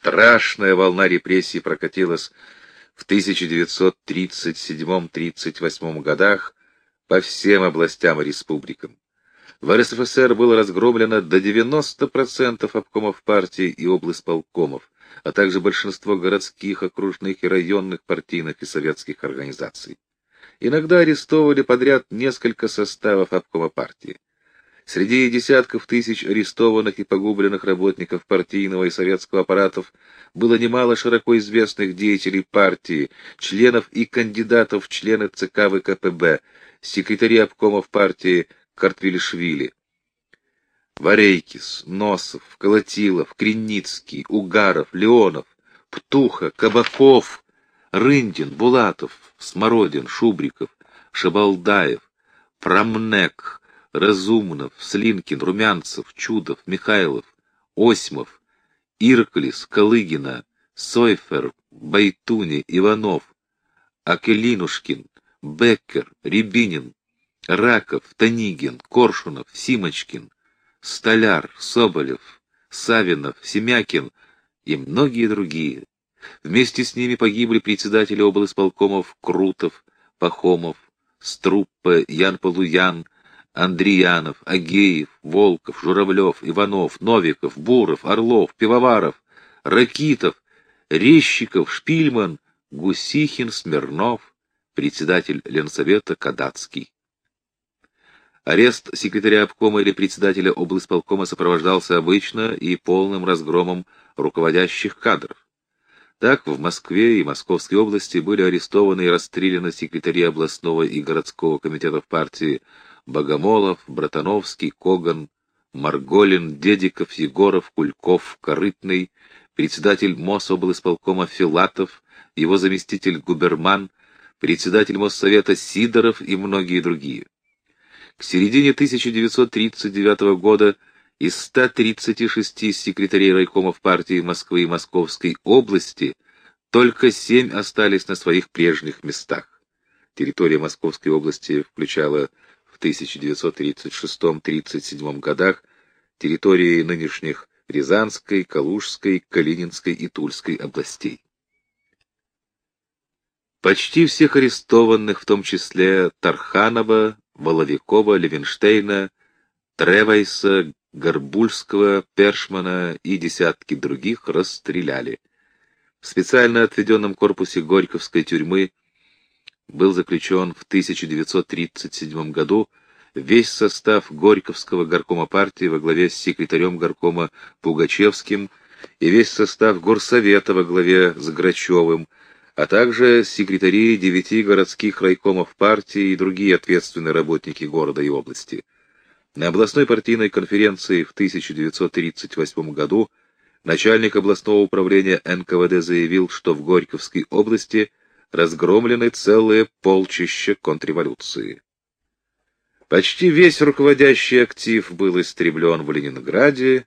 Страшная волна репрессий прокатилась в 1937-38 годах по всем областям и республикам. В РСФСР было разгромлено до 90% обкомов партии и облсполкомов, а также большинство городских, окружных и районных партийных и советских организаций. Иногда арестовывали подряд несколько составов обкома партии. Среди десятков тысяч арестованных и погубленных работников партийного и советского аппаратов было немало широко известных деятелей партии, членов и кандидатов в члены ЦК ВКПБ, секретарей обкомов партии Картвелишвили. Варейкис, Носов, Колотилов, Криницкий, Угаров, Леонов, Птуха, Кабаков, Рындин, Булатов, Смородин, Шубриков, Шабалдаев, Прамнек, Разумнов, Слинкин, Румянцев, Чудов, Михайлов, Осьмов, Ирклис, Калыгина, Сойфер, Байтуни, Иванов, Акелинушкин, Беккер, Рябинин, Раков, Танигин, Коршунов, Симочкин, Столяр, Соболев, Савинов, Семякин и многие другие. Вместе с ними погибли председатели облисполкомов Крутов, Пахомов, Струппа, Ян Полуян, Андриянов, Агеев, Волков, Журавлев, Иванов, Новиков, Буров, Орлов, Пивоваров, Ракитов, Резчиков, Шпильман, Гусихин, Смирнов, председатель Ленсовета Кадацкий. Арест секретаря обкома или председателя облисполкома сопровождался обычно и полным разгромом руководящих кадров. Так, в Москве и Московской области были арестованы и расстреляны секретари областного и городского комитетов партии Богомолов, Братановский, Коган, Марголин, Дедиков, Егоров, Кульков, Корытный, председатель Мособлисполкома Филатов, его заместитель Губерман, председатель Моссовета Сидоров и многие другие. К середине 1939 года из 136 секретарей райкомов партии Москвы и Московской области только 7 остались на своих прежних местах. Территория Московской области включала в 1936-37 годах территории нынешних Рязанской, Калужской, Калининской и Тульской областей. Почти всех арестованных, в том числе Тарханова, Воловикова, Левинштейна, Тревайса, Горбульского, Першмана и десятки других расстреляли. В специально отведенном корпусе Горьковской тюрьмы был заключен в 1937 году весь состав Горьковского горкома партии во главе с секретарем горкома Пугачевским и весь состав горсовета во главе с Грачевым, а также секретари 9 городских райкомов партии и другие ответственные работники города и области. На областной партийной конференции в 1938 году начальник областного управления НКВД заявил, что в Горьковской области разгромлены целые полчища контрреволюции. Почти весь руководящий актив был истреблен в Ленинграде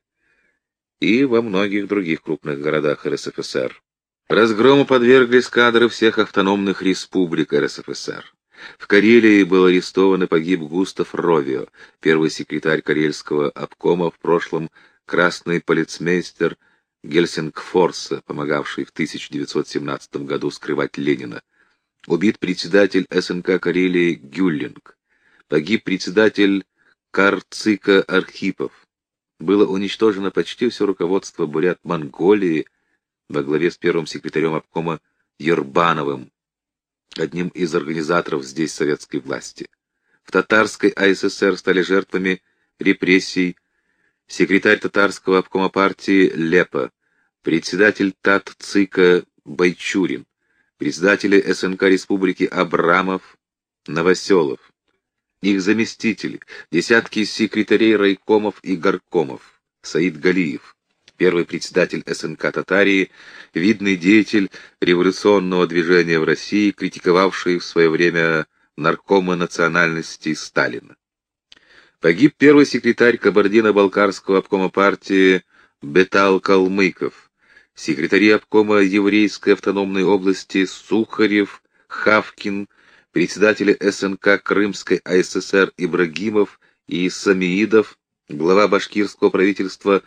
и во многих других крупных городах РСФСР. Разгрому подверглись кадры всех автономных республик РСФСР. В Карелии был арестован и погиб Густав Ровио, первый секретарь Карельского обкома, в прошлом красный полицмейстер Гельсингфорса, помогавший в 1917 году скрывать Ленина. Убит председатель СНК Карелии Гюллинг. Погиб председатель Карцика Архипов. Было уничтожено почти все руководство Бурят-Монголии во главе с первым секретарем обкома Ербановым, одним из организаторов здесь советской власти. В татарской АССР стали жертвами репрессий секретарь татарского обкома партии Лепа, председатель ТАТ-ЦИКа Байчурин, председатели СНК Республики Абрамов, Новоселов, их заместители, десятки секретарей райкомов и горкомов, Саид Галиев, первый председатель СНК Татарии, видный деятель революционного движения в России, критиковавший в свое время наркома национальности Сталина. Погиб первый секретарь Кабардино-Балкарского обкома партии Бетал Калмыков, секретари обкома Еврейской автономной области Сухарев, Хавкин, председатели СНК Крымской АССР Ибрагимов и Самиидов, глава башкирского правительства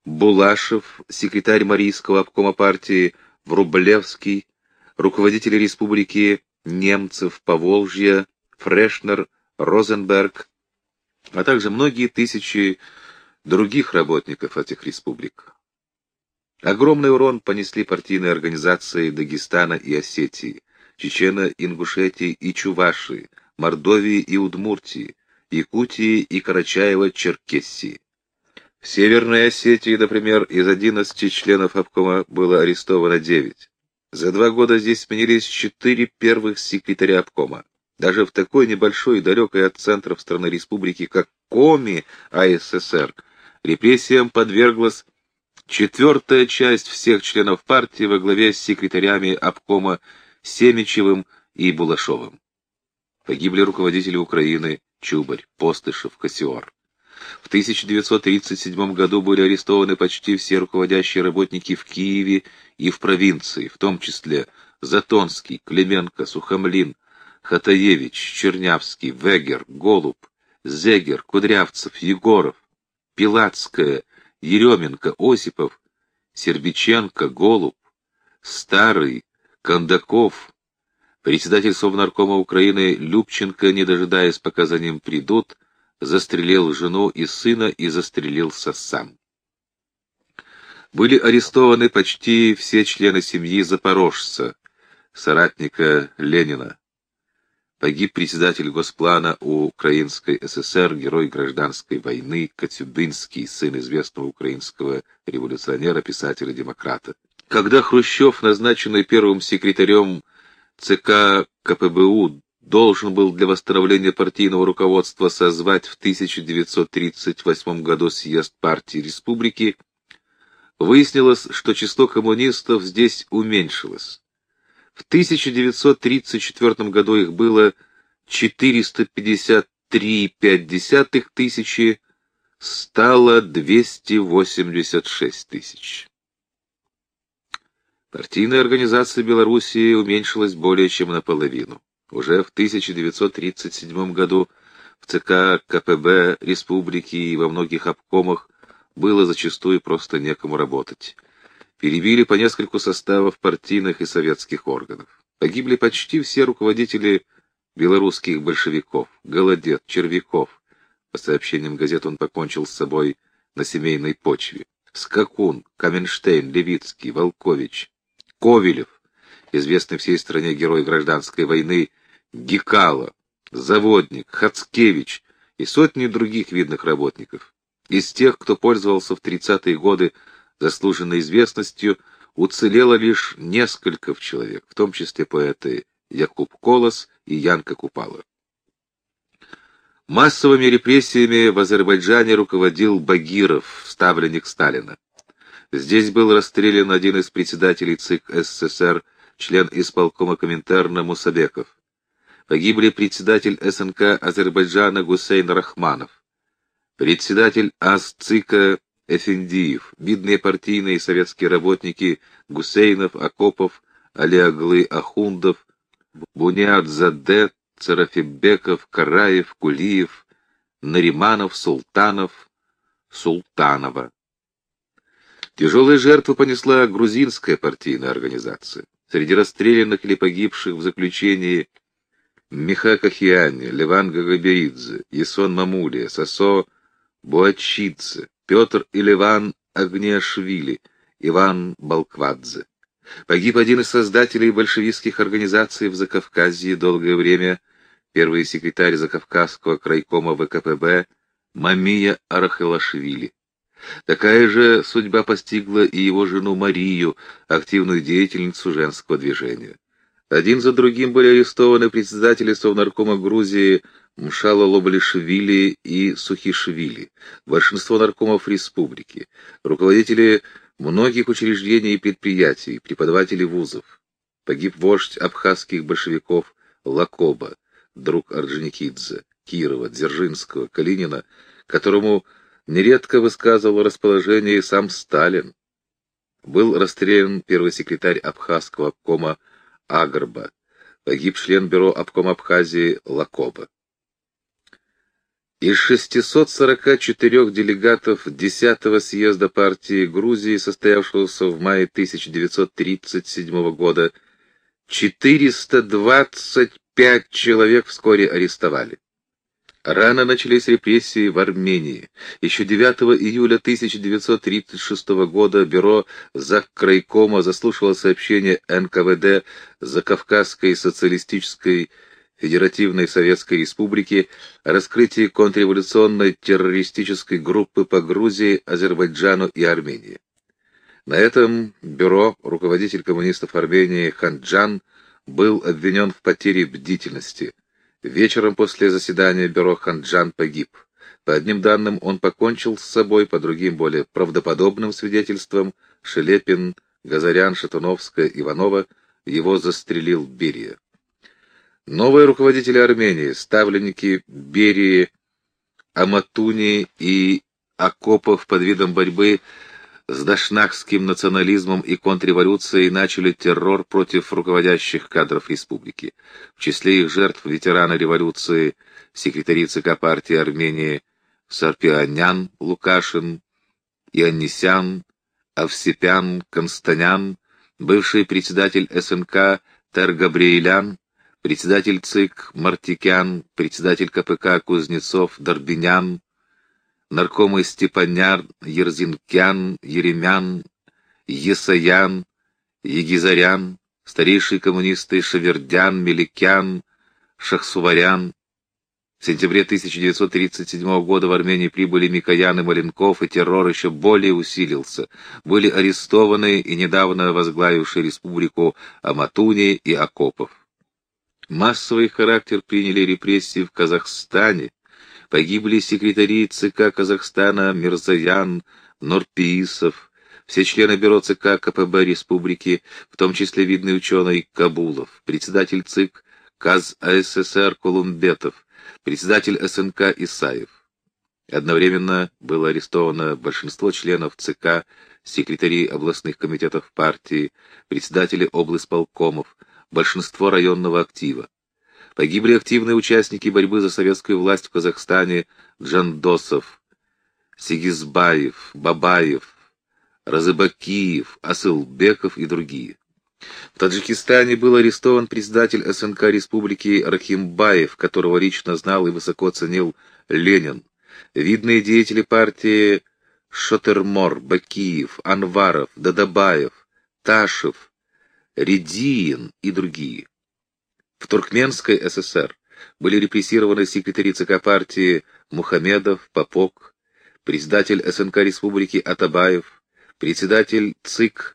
Булашев, секретарь Марийского обкома партии, Врублевский, руководители республики Немцев, Поволжья, Фрешнер, Розенберг, а также многие тысячи других работников этих республик. Огромный урон понесли партийные организации Дагестана и Осетии, Чечено-Ингушетии и Чувашии, Мордовии и Удмуртии, Якутии и Карачаево-Черкессии. В Северной Осетии, например, из 11 членов обкома было арестовано 9. За 2 года здесь сменились 4 первых секретаря обкома. Даже в такой небольшой и далекой от центров страны республики, как Коми АССР, репрессиям подверглась 4-я часть всех членов партии во главе с секретарями обкома Семичевым и Булашовым. Погибли руководители Украины Чубарь, Постышев, Кассиор. В 1937 году были арестованы почти все руководящие работники в Киеве и в провинции, в том числе Затонский, Клименко, Сухомлин, Хатаевич, Чернявский, Вегер, Голуб, Зегер, Кудрявцев, Егоров, Пилатская, Еременко, Осипов, Сербиченко, Голуб, Старый, Кондаков. Председатель Совнаркома Украины Любченко, не дожидаясь, пока за ним придут, застрелил жену и сына и застрелился сам. Были арестованы почти все члены семьи запорожца, соратника Ленина. Погиб председатель Госплана Украинской ССР, герой гражданской войны Коцюбинский, сын известного украинского революционера, писателя-демократа. Когда Хрущев, назначенный первым секретарем ЦК КПБУ, должен был для восстановления партийного руководства созвать в 1938 году съезд партии республики, выяснилось, что число коммунистов здесь уменьшилось. В 1934 году их было 453,5 тысячи, стало 286 тысяч. Партийная организация Белоруссии уменьшилась более чем наполовину. Уже в 1937 году в ЦК КПБ республики и во многих обкомах было зачастую просто некому работать. Перебили по нескольку составов партийных и советских органов. Погибли почти все руководители белорусских большевиков: Голодец, Червяков. По сообщениям газет, он покончил с собой на семейной почве. Скакун, Каменштейн, Левицкий, Волкович, Ковелев, известный всей стране герой гражданской войны, Гекало, Заводник, Хацкевич и сотни других видных работников. Из тех, кто пользовался в 30-е годы заслуженной известностью, уцелело лишь несколько человек, в том числе поэты Якуб Колос и Янка Купала. Массовыми репрессиями в Азербайджане руководил Багиров, ставленник Сталина. Здесь был расстрелян один из председателей ЦИК СССР, член исполкома Коминтерна Мусабеков. Погибли председатель СНК Азербайджана Гусейн Рахманов, председатель АСЦИКа Эфендиев, видные партийные и советские работники Гусейнов, Акопов, Алиаглы Ахундов, Буниадзаде, Царафибеков, Караев, Кулиев, Нариманов, Султанов, Султанова. Тяжелые жертвы понесла грузинская партийная организация. Среди расстрелянных или погибших в заключении Миха Кахиани, Леван Гагаберидзе, Ясон Мамулия, Сосо Буачидзе, Петр и Леван Агниашвили, Иван Балквадзе. Погиб один из создателей большевистских организаций в Закавказье, долгое время первый секретарь Закавказского крайкома ВКПБ Мамия Арахилашвили. Такая же судьба постигла и его жену Марию, активную деятельницу женского движения. Один за другим были арестованы председатели Совнаркома Грузии Мшала Лоблишвили и Сухишвили, большинство наркомов республики, руководители многих учреждений и предприятий, преподаватели вузов. Погиб вождь абхазских большевиков Лакоба, друг Орджоникидзе, Кирова, Дзержинского, Калинина, которому нередко высказывал расположение сам Сталин. Был расстрелян первый секретарь абхазского обкома Агарба, погиб член бюро обкома Абхазии Лакоба. Из 644 делегатов 10-го съезда партии Грузии, состоявшегося в мае 1937 года, 425 человек вскоре арестовали. Рано начались репрессии в Армении. Еще 9 июля 1936 года бюро Заккрайкома заслушало сообщение НКВД Закавказской социалистической Федеративной Советской Республики о раскрытии контрреволюционной террористической группы по Грузии, Азербайджану и Армении. На этом бюро руководитель коммунистов Армении Ханджан был обвинен в потере бдительности. Вечером после заседания бюро Ханджан погиб. По одним данным, он покончил с собой, по другим, более правдоподобным свидетельствам, Шелепин, Газарян, Шатуновская, Иванова, его застрелил Берия. Новые руководители Армении, ставленники Берии, Аматуни и Акопов под видом борьбы с дашнакским национализмом и контрреволюцией начали террор против руководящих кадров республики. В числе их жертв ветераны революции, секретари ЦК партии Армении Сарпианян, Лукашин, Ионнисян, Авсепян, Констанян, бывший председатель СНК Тер-Габриэлян, председатель ЦИК Мартикян, председатель КПК Кузнецов, Дорбинян, наркомы Степанян, Ерзинкян, Еремян, Есаян, Егизарян, старейшие коммунисты Шавердян, Меликян, Шахсуварян. В сентябре 1937 года в Армении прибыли Микоян и Маленков, и террор еще более усилился. Были арестованы и недавно возглавившие республику Аматуни и Акопов. Массовый характер приняли репрессии в Казахстане. Погибли секретари ЦК Казахстана Мирзаян, Норпиисов, все члены бюро ЦК КПБ республики, в том числе видный ученый Кабулов, председатель ЦИК КАЗ АССР Колумбетов, председатель СНК Исаев. Одновременно было арестовано большинство членов ЦК, секретарей областных комитетов партии, председатели облисполкомов, большинство районного актива. Погибли активные участники борьбы за советскую власть в Казахстане Джандосов, Сигизбаев, Бабаев, Разыбакиев, Асылбеков и другие. В Таджикистане был арестован председатель СНК Республики Рахимбаев, которого лично знал и высоко ценил Ленин. Видные деятели партии Шотермор, Бакиев, Анваров, Дадабаев, Ташев, Редиин и другие. В Туркменской ССР были репрессированы секретари ЦК партии Мухамедов, Попок, председатель СНК Республики Атабаев, председатель ЦИК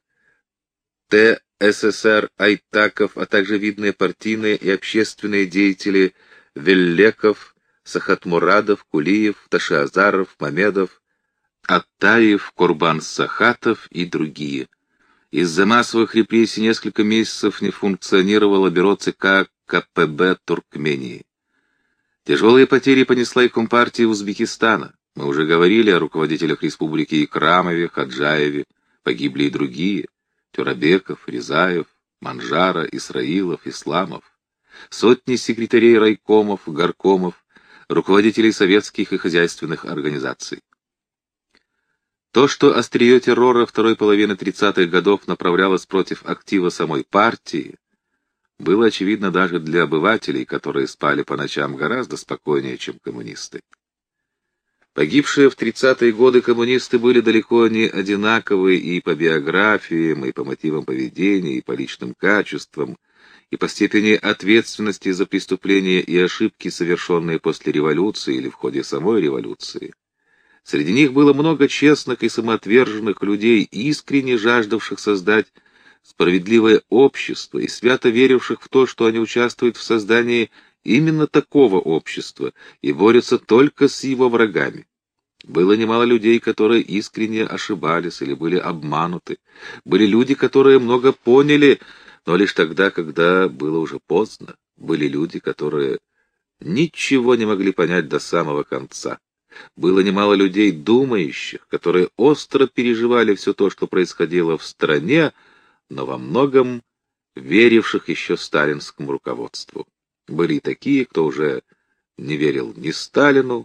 ТССР Айтаков, а также видные партийные и общественные деятели Веллеков, Сахатмурадов, Кулиев, Ташиазаров, Мамедов, Аттаев, Курбан-Сахатов и другие. Из-за массовых репрессий несколько месяцев не функционировало бюро ЦК КПБ Туркмении. Тяжелые потери понесла и Компартия Узбекистана. Мы уже говорили о руководителях республики Икрамове, Хаджаеве, погибли и другие — Тюрабеков, Рязаев, Манжара, Исраилов, Исламов. Сотни секретарей райкомов, горкомов, руководителей советских и хозяйственных организаций. То, что острие террора второй половины 30-х годов направлялось против актива самой партии, было очевидно даже для обывателей, которые спали по ночам гораздо спокойнее, чем коммунисты. Погибшие в 30-е годы коммунисты были далеко не одинаковы и по биографиям, и по мотивам поведения, и по личным качествам, и по степени ответственности за преступления и ошибки, совершенные после революции или в ходе самой революции. Среди них было много честных и самоотверженных людей, искренне жаждавших создать справедливое общество и свято веривших в то, что они участвуют в создании именно такого общества и борются только с его врагами. Было немало людей, которые искренне ошибались или были обмануты. Были люди, которые много поняли, но лишь тогда, когда было уже поздно. Были люди, которые ничего не могли понять до самого конца. Было немало людей, думающих, которые остро переживали все то, что происходило в стране, но во многом веривших еще сталинскому руководству. Были и такие, кто уже не верил ни Сталину,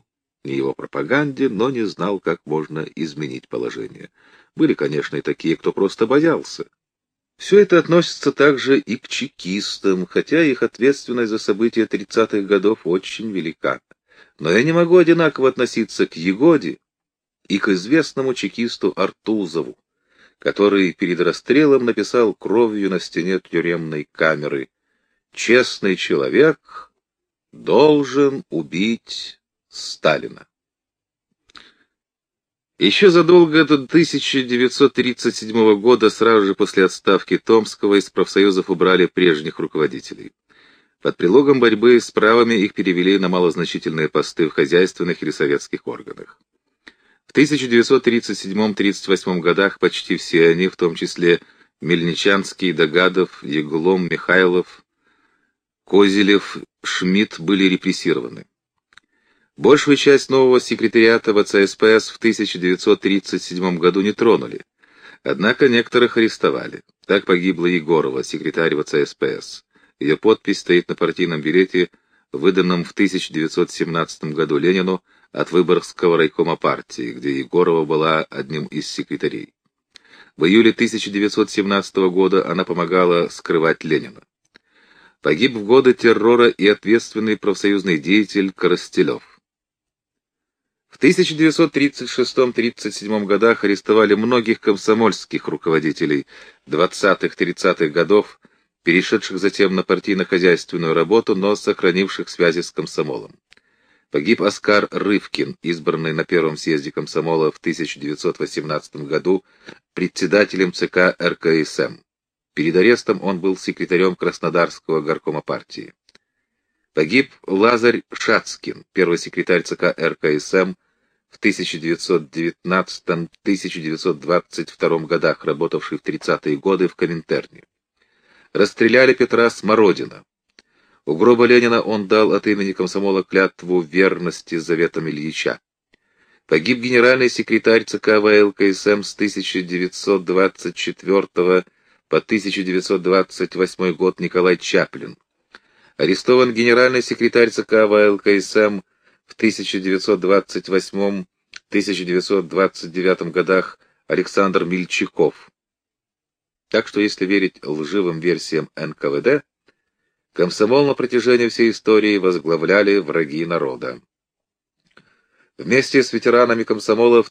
ни его пропаганде, но не знал, как можно изменить положение. Были, конечно, и такие, кто просто боялся. Все это относится также и к чекистам, хотя их ответственность за события 30-х годов очень велика. Но я не могу одинаково относиться к Егоде и к известному чекисту Артузову, который перед расстрелом написал кровью на стене тюремной камеры: «Честный человек должен убить Сталина». Еще задолго до 1937 года, сразу же после отставки Томского, из профсоюзов убрали прежних руководителей. Под предлогом борьбы с правами их перевели на малозначительные посты в хозяйственных или советских органах. В 1937-1938 годах почти все они, в том числе Мельничанский, Догадов, Яглом, Михайлов, Козелев, Шмидт, были репрессированы. Большую часть нового секретариата ВЦСПС в 1937 году не тронули, однако некоторых арестовали. Так погибла Егорова, секретарь ВЦСПС. Ее подпись стоит на партийном билете, выданном в 1917 году Ленину от Выборгского райкома партии, где Егорова была одним из секретарей. В июле 1917 года она помогала скрывать Ленина. Погиб в годы террора и ответственный профсоюзный деятель Коростелев. В 1936-37 годах арестовали многих комсомольских руководителей 20-30-х годов, перешедших затем на партийно-хозяйственную работу, но сохранивших связи с комсомолом. Погиб Оскар Рывкин, избранный на Первом съезде комсомола в 1918 году председателем ЦК РКСМ. Перед арестом он был секретарем Краснодарского горкома партии. Погиб Лазарь Шацкин, первый секретарь ЦК РКСМ в 1919-1922 годах, работавший в 30-е годы в Коминтерне. Расстреляли Петра Смородина. У гроба Ленина он дал от имени комсомола клятву верности заветам Ильича. Погиб генеральный секретарь ЦК ВЛКСМ с 1924 по 1928 год Николай Чаплин. Арестован генеральный секретарь ЦК ВЛКСМ в 1928-1929 годах Александр Мельчаков. Так что, если верить лживым версиям НКВД, комсомол на протяжении всей истории возглавляли враги народа. Вместе с ветеранами комсомола в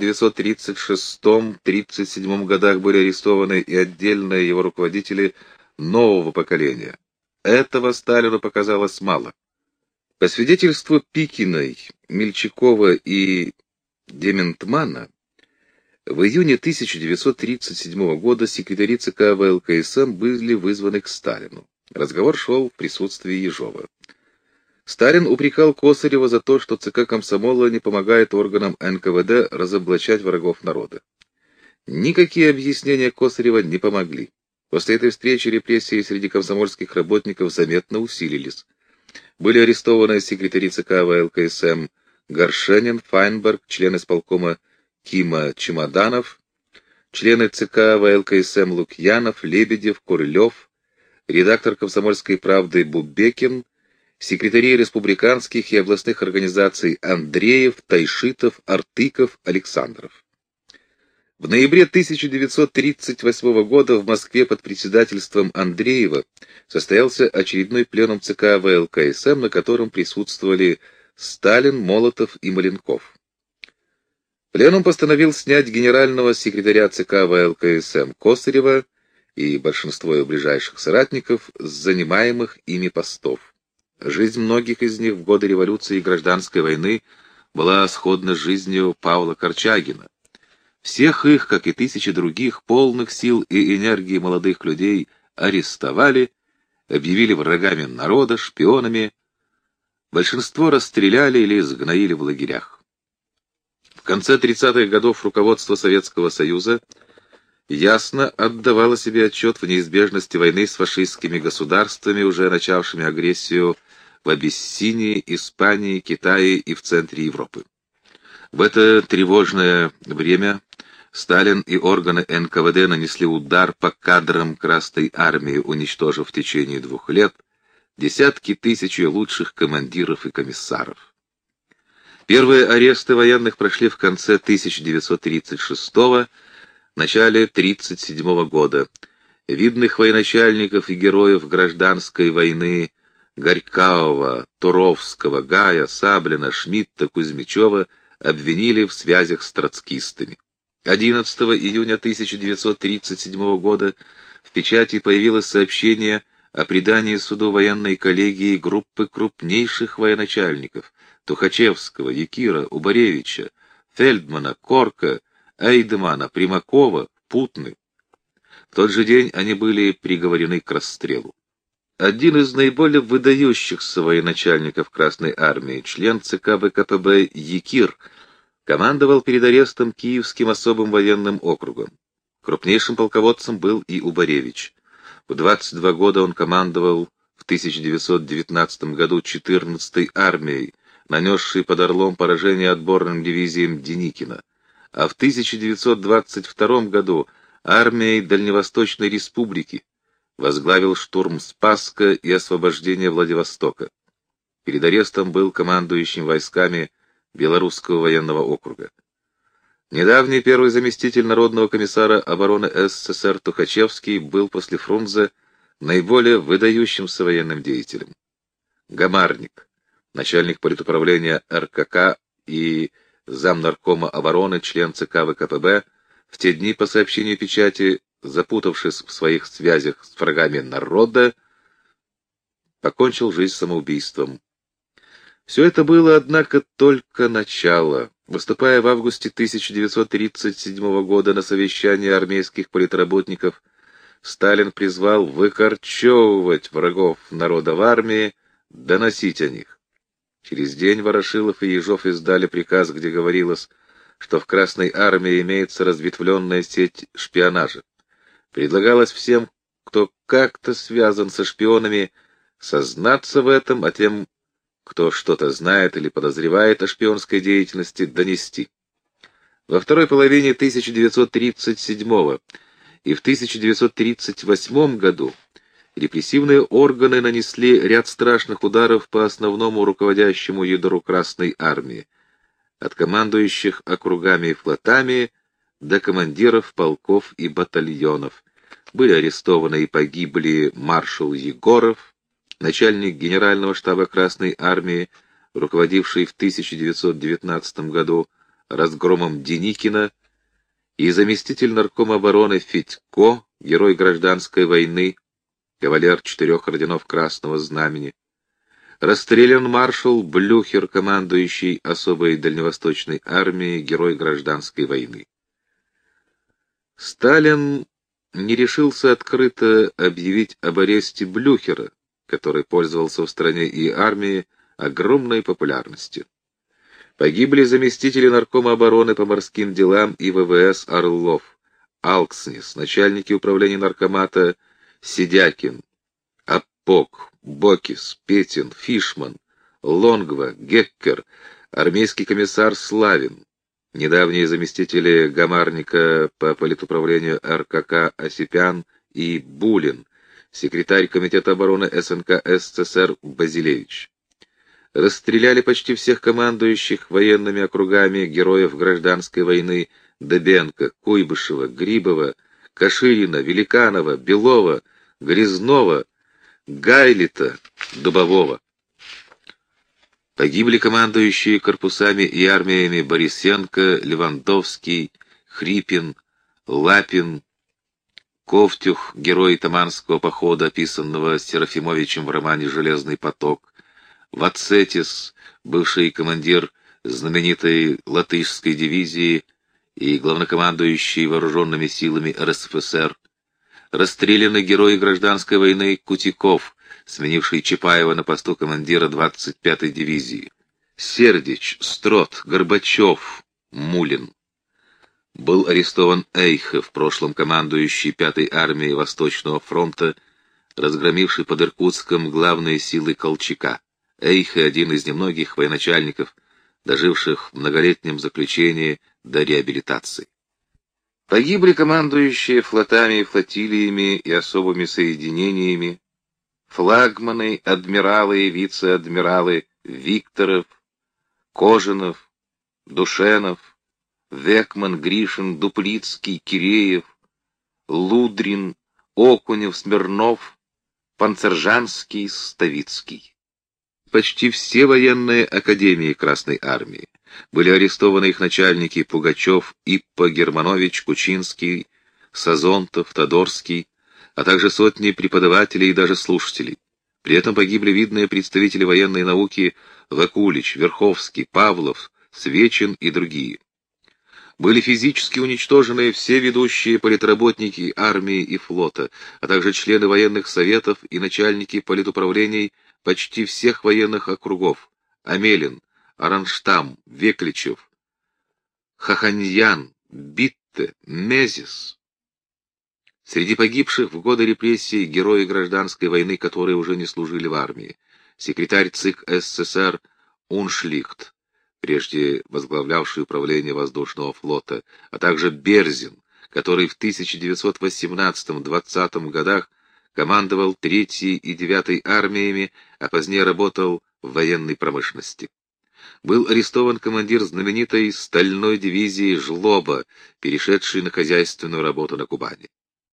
1936-1937 годах были арестованы и отдельные его руководители нового поколения. Этого Сталину показалось мало. По свидетельству Пикиной, Мельчакова и Дементмана, в июне 1937 года секретари ЦК ВЛКСМ были вызваны к Сталину. Разговор шел в присутствии Ежова. Сталин упрекал Косарева за то, что ЦК комсомола не помогает органам НКВД разоблачать врагов народа. Никакие объяснения Косарева не помогли. После этой встречи репрессии среди комсомольских работников заметно усилились. Были арестованы секретари ЦК ВЛКСМ Горшенин, Файнберг, член исполкома Кима Чемоданов, члены ЦК ВЛКСМ Лукьянов, Лебедев, Курылев, редактор «Комсомольской правды» Бубекин, секретари республиканских и областных организаций Андреев, Тайшитов, Артыков, Александров. В ноябре 1938 года в Москве под председательством Андреева состоялся очередной пленум ЦК ВЛКСМ, на котором присутствовали Сталин, Молотов и Маленков. Пленум постановил снять генерального секретаря ЦК ВЛКСМ Косарева и большинство его ближайших соратников с занимаемых ими постов. Жизнь многих из них в годы революции и гражданской войны была сходна с жизнью Павла Корчагина. Всех их, как и тысячи других, полных сил и энергии молодых людей арестовали, объявили врагами народа, шпионами. Большинство расстреляли или сгноили в лагерях. В конце 30-х годов руководство Советского Союза ясно отдавало себе отчет в неизбежности войны с фашистскими государствами, уже начавшими агрессию в Абиссинии, Испании, Китае и в центре Европы. В это тревожное время Сталин и органы НКВД нанесли удар по кадрам Красной Армии, уничтожив в течение 2 лет десятки тысяч лучших командиров и комиссаров. Первые аресты военных прошли в конце 1936-го, начале 1937 года. Видных военачальников и героев гражданской войны Горькаова, Туровского, Гая, Саблина, Шмидта, Кузьмичева обвинили в связях с троцкистами. 11 июня 1937 года в печати появилось сообщение о предании суду военной коллегии группы крупнейших военачальников Тухачевского, Якира, Убаревича, Фельдмана, Корка, Эйдемана, Примакова, Путны. В тот же день они были приговорены к расстрелу. Один из наиболее выдающихся военачальников Красной Армии, член ЦК ВКПБ Якир, командовал перед арестом Киевским особым военным округом. Крупнейшим полководцем был и Убаревич. В 22 года он командовал в 1919 году 14-й армией, нанесшей под Орлом поражение отборным дивизиям Деникина, а в 1922 году армией Дальневосточной Республики, возглавил штурм Спасска и освобождение Владивостока. Перед арестом был командующим войсками Белорусского военного округа. Недавний первый заместитель Народного комиссара обороны СССР Тухачевский был после Фрунзе наиболее выдающимся военным деятелем. Гамарник, начальник политуправления РКК и замнаркома обороны, член ЦК ВКПБ, в те дни, по сообщению печати, запутавшись в своих связях с врагами народа, покончил жизнь самоубийством. Все это было, однако, только начало. Выступая в августе 1937 года на совещании армейских политработников, Сталин призвал выкорчевывать врагов народа в армии, доносить о них. Через день Ворошилов и Ежов издали приказ, где говорилось, что в Красной армии имеется разветвленная сеть шпионажа. Предлагалось всем, кто как-то связан со шпионами, сознаться в этом, а тем, кто что-то знает или подозревает о шпионской деятельности, донести. Во второй половине 1937 и в 1938 году репрессивные органы нанесли ряд страшных ударов по основному руководящему ядру Красной армии, от командующих округами и флотами до командиров полков и батальонов. Были арестованы и погибли маршал Егоров, начальник Генерального штаба Красной армии, руководивший в 1919 году разгромом Деникина, и заместитель наркома обороны Федько, герой гражданской войны, кавалер 4 орденов Красного Знамени. Расстрелян маршал Блюхер, командующий особой дальневосточной армией, герой гражданской войны. Сталин не решился открыто объявить об аресте Блюхера, который пользовался в стране и армии огромной популярностью. Погибли заместители наркома обороны по морским делам и ВВС Орлов, Алкснис, начальники управления наркомата Сидякин, Аппок, Бокис, Петин, Фишман, Лонгва, Геккер, армейский комиссар Славин, недавние заместители Гамарника по политуправлению РКК Осипян и Булин, секретарь Комитета обороны СНК СССР Базилевич. Расстреляли почти всех командующих военными округами героев гражданской войны Дебенко, Куйбышева, Грибова, Каширина, Великанова, Белова, Грязнова, Гайлита, Дубового. Погибли командующие корпусами и армиями Борисенко, Левандовский, Хрипин, Лапин, Ковтюх, герой Таманского похода, описанного Серафимовичем в романе «Железный поток», Вацетис, бывший командир знаменитой латышской дивизии и главнокомандующий вооруженными силами РСФСР, расстреляны герои гражданской войны Кутиков, сменивший Чапаева на посту командира 25-й дивизии, Сердич, Строт, Горбачев, Мулин. Был арестован Эйхе, в прошлом командующий 5-й армией Восточного фронта, разгромивший под Иркутском главные силы Колчака. Эйхе — один из немногих военачальников, доживших в многолетнем заключении до реабилитации. Погибли командующие флотами и флотилиями и особыми соединениями, флагманы, адмиралы и вице-адмиралы Викторов, Кожинов, Душенов, Векман, Гришин, Дуплицкий, Киреев, Лудрин, Окунев, Смирнов, Панцержанский, Ставицкий. Почти все военные академии Красной Армии. Были арестованы их начальники Пугачев, Иппа, Германович, Кучинский, Сазонтов, Тодорский, а также сотни преподавателей и даже слушателей. При этом погибли видные представители военной науки Вакулич, Верховский, Павлов, Свечин и другие. Были физически уничтожены все ведущие политработники армии и флота, а также члены военных советов и начальники политуправлений почти всех военных округов: Амелин, Аранштам, Векличев, Хаханьян, Битте, Мезис. Среди погибших в годы репрессий герои гражданской войны, которые уже не служили в армии: секретарь ЦИК СССР Уншлихт, прежде возглавлявший управление воздушного флота, а также Берзин, который в 1918-20 годах командовал 3-й и 9-й армиями, а позднее работал в военной промышленности. Был арестован командир знаменитой стальной дивизии Жлоба, перешедший на хозяйственную работу на Кубани.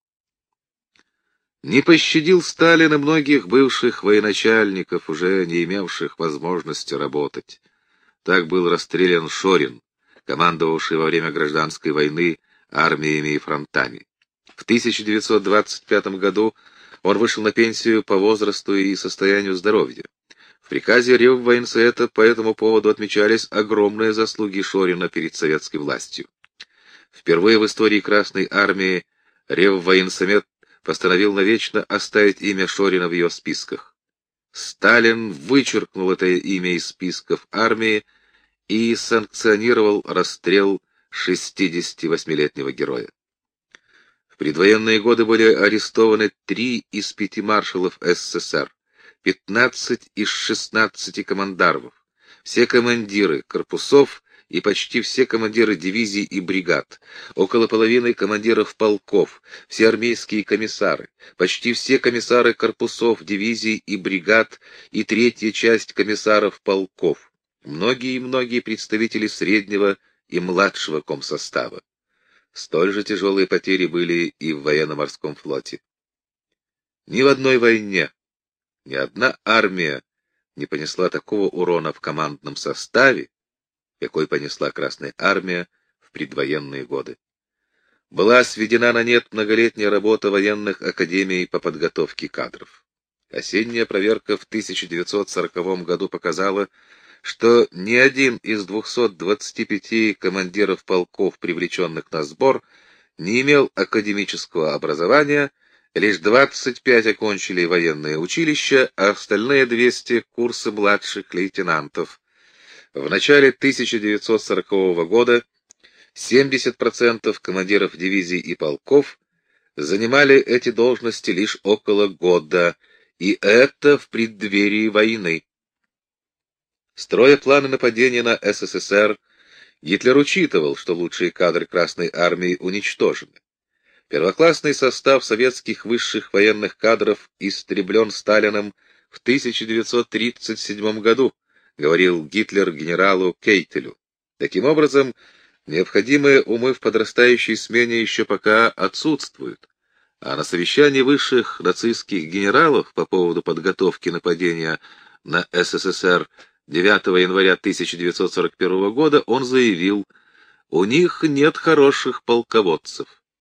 Не пощадил Сталин и многих бывших военачальников, уже не имевших возможности работать. Так был расстрелян Шорин, командовавший во время гражданской войны армиями и фронтами. В 1925 году он вышел на пенсию по возрасту и состоянию здоровья. В приказе Реввоенсовета по этому поводу отмечались огромные заслуги Шорина перед советской властью. Впервые в истории Красной Армии Реввоенсовет постановил навечно оставить имя Шорина в ее списках. Сталин вычеркнул это имя из списков армии и санкционировал расстрел 68-летнего героя. В предвоенные годы были арестованы 3 из 5 маршалов СССР, 15 из 16 командармов, все командиры корпусов и почти все командиры дивизий и бригад, около половины командиров полков, все армейские комиссары, почти все комиссары корпусов, дивизий и бригад и 3-я часть комиссаров полков, многие представители среднего и младшего комсостава. Столь же тяжелые потери были и в военно-морском флоте. Ни в одной войне ни одна армия не понесла такого урона в командном составе, какой понесла Красная Армия в предвоенные годы. Была сведена на нет многолетняя работа военных академий по подготовке кадров. Осенняя проверка в 1940 году показала, что ни один из 225 командиров полков, привлеченных на сбор, не имел академического образования, лишь 25 окончили военное училище, а остальные 200 — курсы младших лейтенантов. В начале 1940 года 70% командиров дивизий и полков занимали эти должности лишь около года, и это в преддверии войны. Строя планы нападения на СССР, Гитлер учитывал, что лучшие кадры Красной Армии уничтожены. Первоклассный состав советских высших военных кадров истреблен Сталиным в 1937 году, говорил Гитлер генералу Кейтелю. Таким образом, необходимые умы в подрастающей смене еще пока отсутствуют. А на совещании высших нацистских генералов по поводу подготовки нападения на СССР 9 января 1941 года он заявил: «У них нет хороших полководцев.